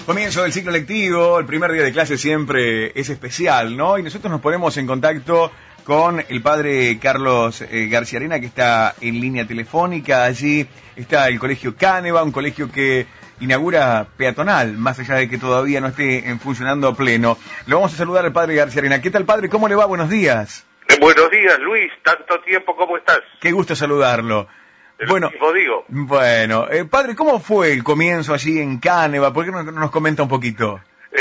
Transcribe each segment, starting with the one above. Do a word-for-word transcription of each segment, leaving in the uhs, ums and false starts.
Comienzo del ciclo lectivo, el primer día de clase siempre es especial, ¿no? Y nosotros nos ponemos en contacto con el padre Carlos eh, García Arena, que está en línea telefónica. Allí está el colegio Cáneva, un colegio que inaugura peatonal, más allá de que todavía no esté en funcionando a pleno. Lo vamos a saludar al padre García Arena. ¿Qué tal, padre? ¿Cómo le va? Buenos días. Eh, buenos días, Luis. Tanto tiempo, ¿cómo estás? Qué gusto saludarlo. El bueno, mismo digo. Bueno, eh, padre, ¿cómo fue el comienzo allí en Cáneva? ¿Por qué no nos comenta un poquito?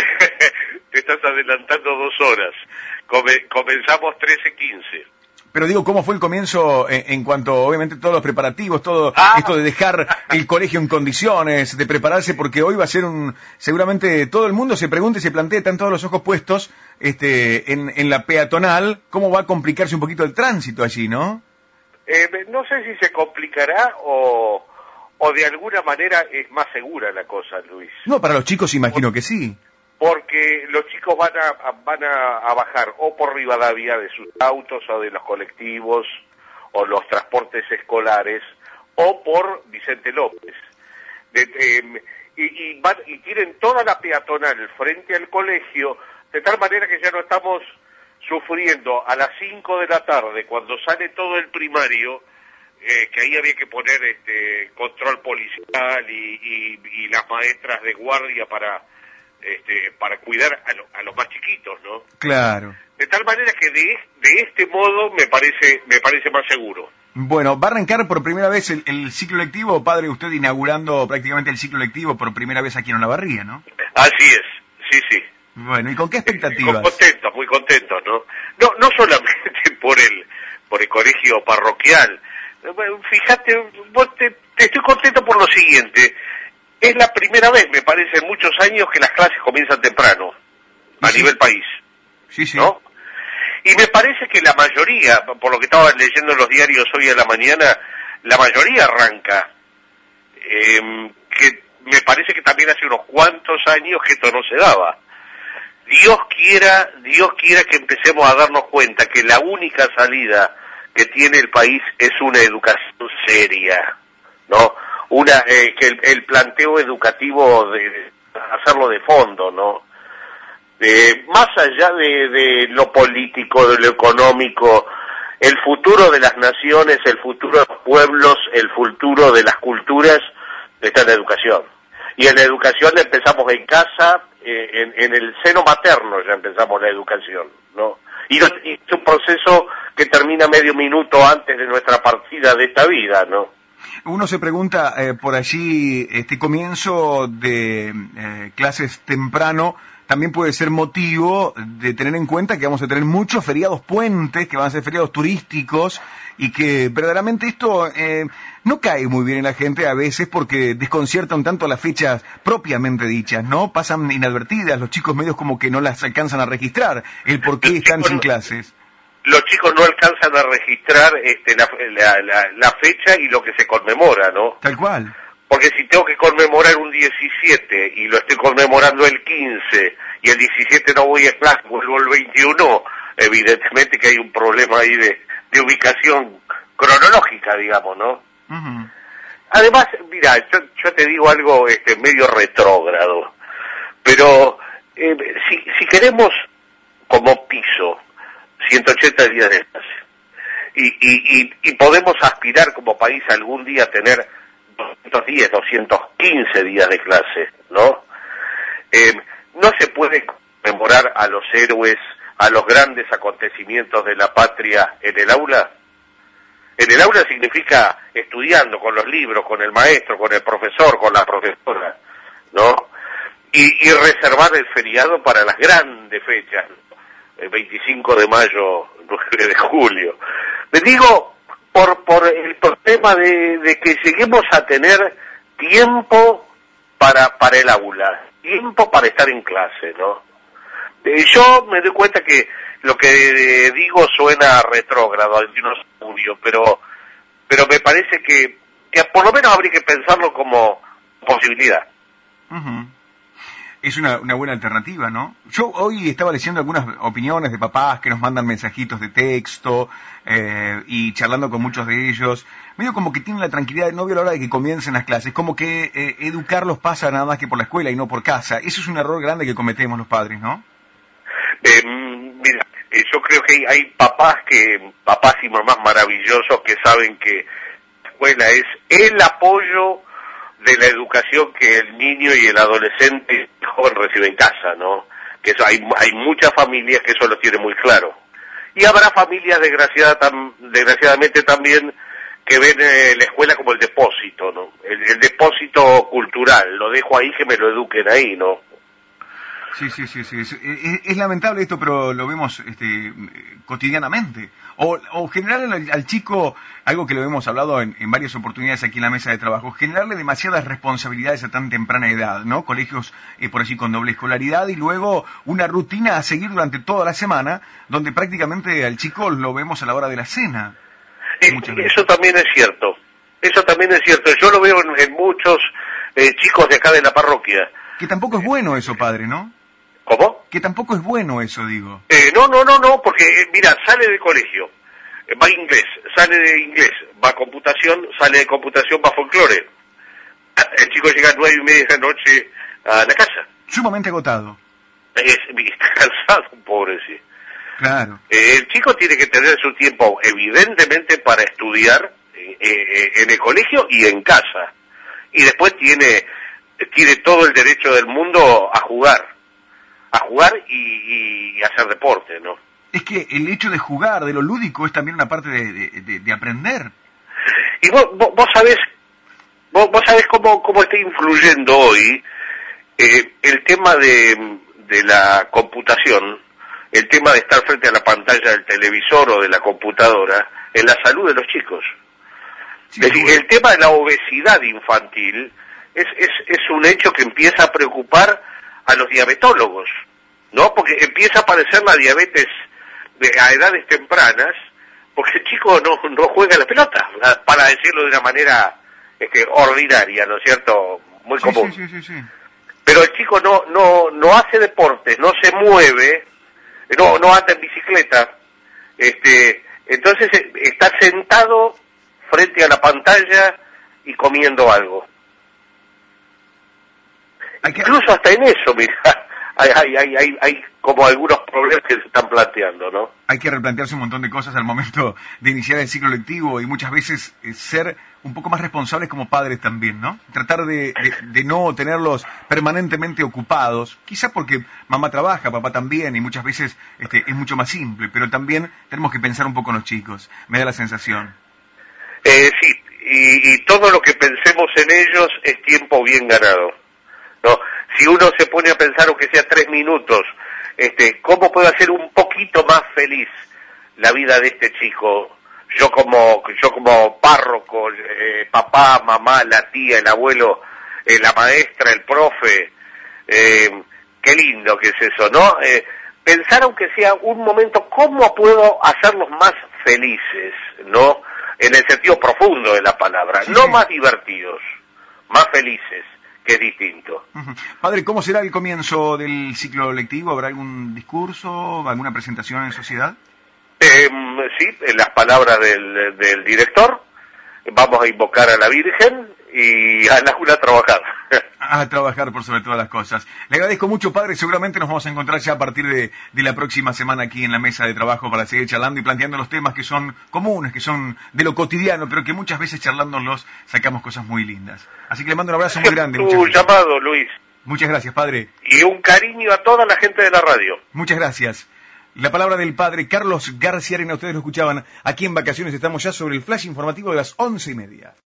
Te estás adelantando dos horas. Come, comenzamos trece quince. Pero digo, ¿cómo fue el comienzo en, en cuanto, obviamente, todos los preparativos, todo ah. esto de dejar el colegio en condiciones, de prepararse, porque hoy va a ser un, seguramente todo el mundo se pregunta y se plantea, están todos los ojos puestos este, en, en la peatonal, ¿cómo va a complicarse un poquito el tránsito allí, no? Eh, no sé si se complicará o, o de alguna manera es más segura la cosa, Luis. No, para los chicos imagino que sí. Porque los chicos van a, van a, a bajar o por Rivadavia de sus autos o de los colectivos o los transportes escolares o por Vicente López. De, eh, y, y, van, y tienen toda la peatonal frente al colegio, de tal manera que ya no estamos sufriendo a las cinco de la tarde, cuando sale todo el primario, eh, que ahí había que poner este control policial y, y, y las maestras de guardia para este para cuidar a, lo, a los más chiquitos, ¿no? Claro. De tal manera que de, de este modo me parece me parece más seguro. Bueno, ¿va a arrancar por primera vez el, el ciclo lectivo, padre? Usted inaugurando prácticamente el ciclo lectivo por primera vez aquí en Olavarría, ¿no? Así es, sí, sí. Bueno, ¿y con qué expectativas? Muy contentos, muy contentos, ¿no? No, no solamente por el, por el colegio parroquial. Fíjate, vos te, te estoy contento por lo siguiente. Es la primera vez, me parece, en muchos años que las clases comienzan temprano, a sí. nivel país. Sí, sí. ¿No? Y me parece que la mayoría, por lo que estaba leyendo en los diarios hoy a la mañana, la mayoría arranca. Eh, que me parece que también hace unos cuantos años que esto no se daba. Dios quiera, Dios quiera que empecemos a darnos cuenta que la única salida que tiene el país es una educación seria, ¿no? Una eh, que el, el planteo educativo de, de hacerlo de fondo, ¿no? De, más allá de, de lo político, de lo económico, el futuro de las naciones, el futuro de los pueblos, el futuro de las culturas está en la educación. Y en la educación empezamos en casa, eh, en, en el seno materno ya empezamos la educación, ¿no? Y, y es un proceso que termina medio minuto antes de nuestra partida de esta vida, ¿no? Uno se pregunta eh, por allí, este comienzo de eh, clases temprano también puede ser motivo de tener en cuenta que vamos a tener muchos feriados puentes, que van a ser feriados turísticos, y que verdaderamente esto eh, no cae muy bien en la gente a veces porque desconcierta un tanto las fechas propiamente dichas, ¿no? Pasan inadvertidas, los chicos medios como que no las alcanzan a registrar, el por qué están sin clases. Los chicos no alcanzan a registrar este, la, la, la, la fecha y lo que se conmemora, ¿no? Tal cual. Porque si tengo que conmemorar un diecisiete y lo estoy conmemorando el quince y el diecisiete no voy a clase, vuelvo el veintiuno, evidentemente que hay un problema ahí de, de ubicación cronológica, digamos, ¿no? Uh-huh. Además, mira, yo, yo te digo algo este, medio retrógrado, pero eh, si, si queremos como piso ciento ochenta días de clase y, y, y, y podemos aspirar como país algún día a tener doscientos diez, doscientos quince días de clase, ¿no? Eh, no se puede conmemorar a los héroes, a los grandes acontecimientos de la patria en el aula. En el aula significa estudiando con los libros, con el maestro, con el profesor, con la profesora, ¿no? Y, y reservar el feriado para las grandes fechas, el veinticinco de mayo, nueve de julio. Me digo, por por el problema de, de que lleguemos a tener tiempo para para el aula, tiempo para estar en clase, ¿no? Eh, yo me doy cuenta que lo que eh, digo suena retrógrado, al dinosaurio, pero pero me parece que, que por lo menos habría que pensarlo como posibilidad. Uh-huh. Es una, una buena alternativa, ¿no? Yo hoy estaba leyendo algunas opiniones de papás que nos mandan mensajitos de texto eh, y charlando con muchos de ellos. Medio como que tienen la tranquilidad de no veo la hora de que comiencen las clases. Como que eh, educarlos pasa nada más que por la escuela y no por casa. Eso es un error grande que cometemos los padres, ¿no? Eh, mira, eh, yo creo que hay, hay papás que papás y mamás maravillosos que saben que la escuela es el apoyo de la educación que el niño y el adolescente y el joven reciben en casa, ¿no? Que eso, hay, hay muchas familias que eso lo tienen muy claro. Y habrá familias desgraciada, tam, desgraciadamente también que ven eh, la escuela como el depósito, ¿no? El, el depósito cultural, lo dejo ahí que me lo eduquen ahí, ¿no? Sí, sí, sí, sí. Es, es, es lamentable esto, pero lo vemos este, cotidianamente. O, o generarle al, al chico, algo que lo hemos hablado en, en varias oportunidades aquí en la mesa de trabajo, generarle demasiadas responsabilidades a tan temprana edad, ¿no? Colegios, eh, por allí, con doble escolaridad y luego una rutina a seguir durante toda la semana, donde prácticamente al chico lo vemos a la hora de la cena. Eh, eso también es cierto. Eso también es cierto. Yo lo veo en, en muchos eh, chicos de acá de la parroquia. Que tampoco es bueno eso, padre, ¿no? ¿Cómo? Que tampoco es bueno eso, digo. Eh, no, no, no, no, porque, eh, mira, sale de colegio, eh, va a inglés, sale de inglés, va a computación, sale de computación, va a folclore. El chico llega a nueve y media de la noche a la casa. Sumamente agotado. Es, está cansado, pobre, sí. Claro. Eh, el chico tiene que tener su tiempo, evidentemente, para estudiar eh, eh, en el colegio y en casa. Y después tiene, tiene todo el derecho del mundo a jugar. a jugar y, y hacer deporte, ¿no? Es que el hecho de jugar, de lo lúdico, es también una parte de, de, de, de aprender. Y vos, vos, vos sabés, vos, vos sabés cómo, cómo está influyendo hoy eh, el tema de, de la computación, el tema de estar frente a la pantalla del televisor o de la computadora, en la salud de los chicos. Sí, es decir, el tema de la obesidad infantil es, es, es un hecho que empieza a preocupar a los diabetólogos, ¿no? Porque empieza a aparecer la diabetes de, a edades tempranas, porque el chico no, no juega la pelota, para decirlo de una manera este, ordinaria, ¿no es cierto? Muy sí, común. Sí, sí, sí, sí. Pero el chico no, no, no hace deporte, no se mueve, no, no anda en bicicleta, este, entonces está sentado frente a la pantalla y comiendo algo. Que... Incluso hasta en eso, mira, hay, hay, hay, hay, hay como algunos problemas que se están planteando, ¿no? Hay que replantearse un montón de cosas al momento de iniciar el ciclo lectivo y muchas veces eh, ser un poco más responsables como padres también, ¿no? Tratar de, de, de no tenerlos permanentemente ocupados, quizá porque mamá trabaja, papá también, y muchas veces este, es mucho más simple, pero también tenemos que pensar un poco en los chicos, me da la sensación. Eh, sí, y, y todo lo que pensemos en ellos es tiempo bien ganado. No, si uno se pone a pensar, aunque sea tres minutos, este, ¿cómo puedo hacer un poquito más feliz la vida de este chico? Yo como, yo como párroco, eh, papá, mamá, la tía, el abuelo, eh, la maestra, el profe, eh, qué lindo que es eso, ¿no? Eh, pensar aunque sea un momento, ¿cómo puedo hacerlos más felices, ¿no? En el sentido profundo de la palabra, sí, no sí. más divertidos, más felices. Que es distinto. Uh-huh. Padre, ¿cómo será el comienzo del ciclo lectivo? ¿Habrá algún discurso, alguna presentación en sociedad? Eh, sí, en las palabras del, del director, vamos a invocar a la Virgen y a la Juna a trabajar. A trabajar por sobre todas las cosas. Le agradezco mucho, padre, seguramente nos vamos a encontrar ya a partir de, de la próxima semana aquí en la mesa de trabajo para seguir charlando y planteando los temas que son comunes, que son de lo cotidiano, pero que muchas veces charlándolos sacamos cosas muy lindas. Así que le mando un abrazo muy grande. Tu llamado, Luis. Muchas gracias, padre. Y un cariño a toda la gente de la radio. Muchas gracias. La palabra del padre Carlos García Arena, ustedes lo escuchaban aquí en Vacaciones, estamos ya sobre el flash informativo de las once y media.